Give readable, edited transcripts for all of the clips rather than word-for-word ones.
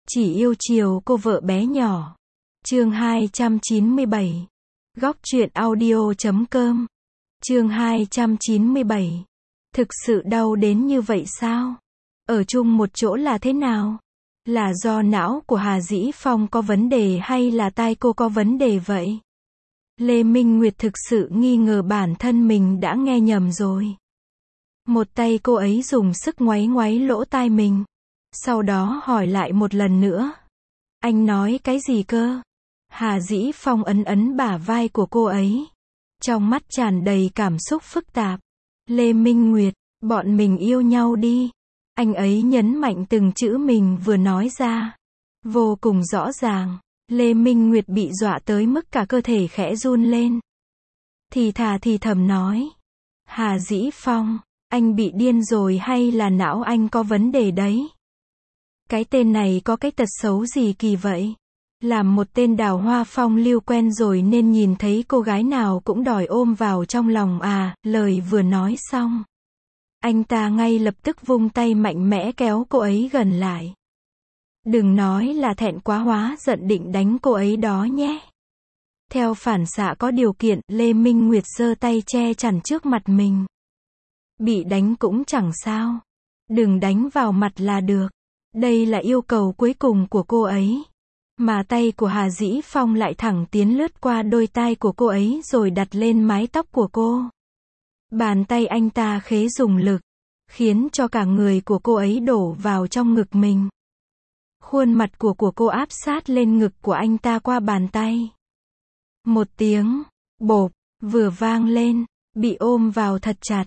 Chỉ yêu chiều cô vợ bé nhỏ. Chương 297. Góc truyện audio.com. Chương 297. Thực sự đau đến như vậy sao? Ở chung một chỗ là thế nào? Là do não của Hà Dĩ Phong có vấn đề hay là tai cô có vấn đề vậy? Lê Minh Nguyệt thực sự nghi ngờ bản thân mình đã nghe nhầm rồi. Một tay cô ấy dùng sức ngoáy ngoáy lỗ tai mình. Sau đó hỏi lại một lần nữa. Anh nói cái gì cơ? Hà Dĩ Phong ấn ấn bả vai của cô ấy. Trong mắt tràn đầy cảm xúc phức tạp. Lê Minh Nguyệt, bọn mình yêu nhau đi. Anh ấy nhấn mạnh từng chữ mình vừa nói ra. Vô cùng rõ ràng. Lê Minh Nguyệt bị dọa tới mức cả cơ thể khẽ run lên. Thì thà thì thầm nói. Hà Dĩ Phong, anh bị điên rồi hay là não anh có vấn đề đấy? Cái tên này có cái tật xấu gì kỳ vậy? Làm một tên đào hoa phong lưu quen rồi nên nhìn thấy cô gái nào cũng đòi ôm vào trong lòng à, lời vừa nói xong. Anh ta ngay lập tức vung tay mạnh mẽ kéo cô ấy gần lại. Đừng nói là thẹn quá hóa giận định đánh cô ấy đó nhé. Theo phản xạ có điều kiện, Lê Minh Nguyệt giơ tay che chắn trước mặt mình. Bị đánh cũng chẳng sao. Đừng đánh vào mặt là được. Đây là yêu cầu cuối cùng của cô ấy. Mà tay của Hà Dĩ Phong lại thẳng tiến lướt qua đôi tai của cô ấy rồi đặt lên mái tóc của cô. Bàn tay anh ta khế dùng lực, khiến cho cả người của cô ấy đổ vào trong ngực mình. Khuôn mặt của cô áp sát lên ngực của anh ta qua bàn tay. Một tiếng bộp vừa vang lên, bị ôm vào thật chặt.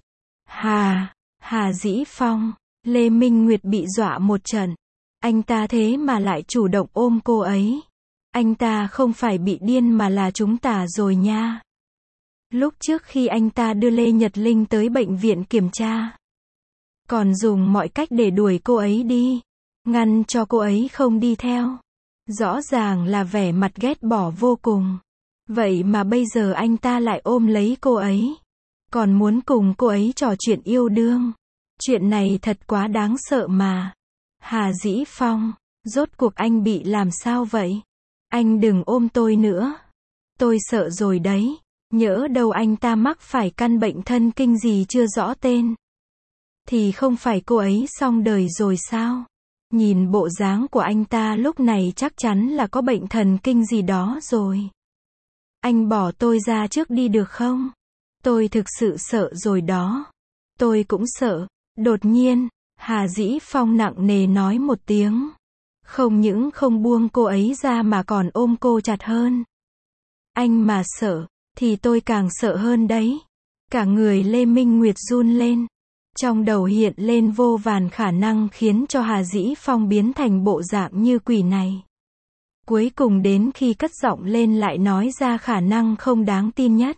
Hà Dĩ Phong, Lê Minh Nguyệt bị dọa một trận. Anh ta thế mà lại chủ động ôm cô ấy. Anh ta không phải bị điên mà là trúng tà rồi nha. Lúc trước khi anh ta đưa Lê Nhật Linh tới bệnh viện kiểm tra, còn dùng mọi cách để đuổi cô ấy đi, ngăn cho cô ấy không đi theo. Rõ ràng là vẻ mặt ghét bỏ vô cùng. Vậy mà bây giờ anh ta lại ôm lấy cô ấy, còn muốn cùng cô ấy trò chuyện yêu đương. Chuyện này thật quá đáng sợ mà. Hà Dĩ Phong, rốt cuộc anh bị làm sao vậy? Anh đừng ôm tôi nữa. Tôi sợ rồi đấy. Nhỡ đâu anh ta mắc phải căn bệnh thân kinh gì chưa rõ tên. Thì không phải cô ấy xong đời rồi sao? Nhìn bộ dáng của anh ta lúc này chắc chắn là có bệnh thần kinh gì đó rồi. Anh bỏ tôi ra trước đi được không? Tôi thực sự sợ rồi đó. Tôi cũng sợ. Đột nhiên, Hà Dĩ Phong nặng nề nói một tiếng. Không những không buông cô ấy ra mà còn ôm cô chặt hơn. Anh mà sợ, thì tôi càng sợ hơn đấy. Cả người Lê Minh Nguyệt run lên. Trong đầu hiện lên vô vàn khả năng khiến cho Hà Dĩ Phong biến thành bộ dạng như quỷ này. Cuối cùng đến khi cất giọng lên lại nói ra khả năng không đáng tin nhất.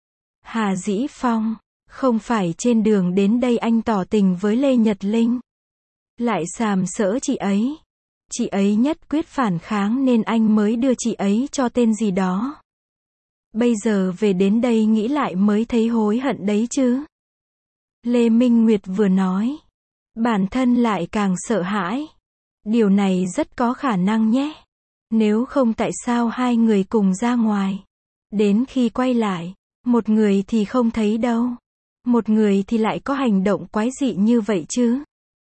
Hà Dĩ Phong, không phải trên đường đến đây anh tỏ tình với Lê Nhật Linh, lại sàm sỡ chị ấy. Chị ấy nhất quyết phản kháng nên anh mới đưa chị ấy cho tên gì đó. Bây giờ về đến đây nghĩ lại mới thấy hối hận đấy chứ. Lê Minh Nguyệt vừa nói, bản thân lại càng sợ hãi. Điều này rất có khả năng nhé. Nếu không tại sao hai người cùng ra ngoài. Đến khi quay lại, một người thì không thấy đâu. Một người thì lại có hành động quái dị như vậy chứ.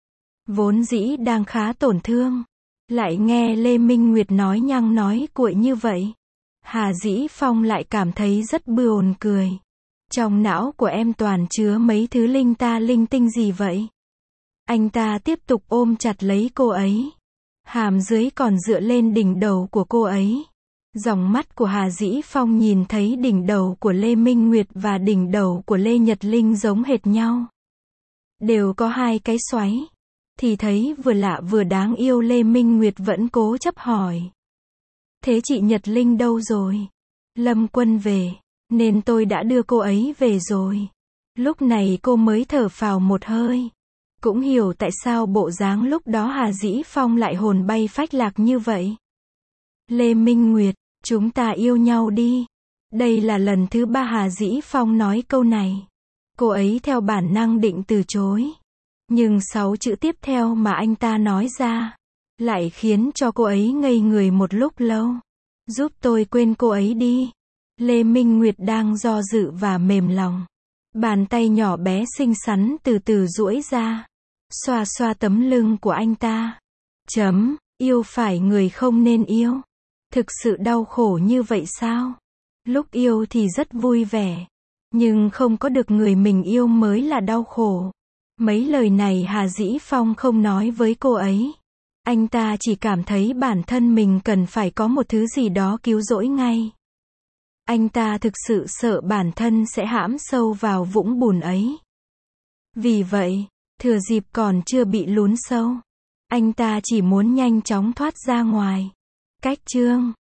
Vốn dĩ đang khá tổn thương, lại nghe Lê Minh Nguyệt nói nhăng nói cuội như vậy. Hà Dĩ Phong lại cảm thấy rất buồn cười. Trong não của em toàn chứa mấy thứ linh ta linh tinh gì vậy? Anh ta tiếp tục ôm chặt lấy cô ấy. Hàm dưới còn dựa lên đỉnh đầu của cô ấy. Dòng mắt của Hà Dĩ Phong nhìn thấy đỉnh đầu của Lê Minh Nguyệt và đỉnh đầu của Lê Nhật Linh giống hệt nhau. Đều có hai cái xoáy. Thì thấy vừa lạ vừa đáng yêu. Lê Minh Nguyệt vẫn cố chấp hỏi. Thế chị Nhật Linh đâu rồi? Lâm Quân về, nên tôi đã đưa cô ấy về rồi. Lúc này cô mới thở phào một hơi. Cũng hiểu tại sao bộ dáng lúc đó Hà Dĩ Phong lại hồn bay phách lạc như vậy. Lê Minh Nguyệt, chúng ta yêu nhau đi. Đây là lần thứ 3 Hà Dĩ Phong nói câu này. Cô ấy theo bản năng định từ chối. Nhưng 6 chữ tiếp theo mà anh ta nói ra, lại khiến cho cô ấy ngây người một lúc lâu. Giúp tôi quên cô ấy đi. Lê Minh Nguyệt đang do dự và mềm lòng. Bàn tay nhỏ bé xinh xắn từ từ duỗi ra, xoa xoa tấm lưng của anh ta. Yêu phải người không nên yêu. Thực sự đau khổ như vậy sao? Lúc yêu thì rất vui vẻ, nhưng không có được người mình yêu mới là đau khổ. Mấy lời này Hà Dĩ Phong không nói với cô ấy. Anh ta chỉ cảm thấy bản thân mình cần phải có một thứ gì đó cứu rỗi ngay. Anh ta thực sự sợ bản thân sẽ hãm sâu vào vũng bùn ấy. Vì vậy, thừa dịp còn chưa bị lún sâu, anh ta chỉ muốn nhanh chóng thoát ra ngoài. Cách chương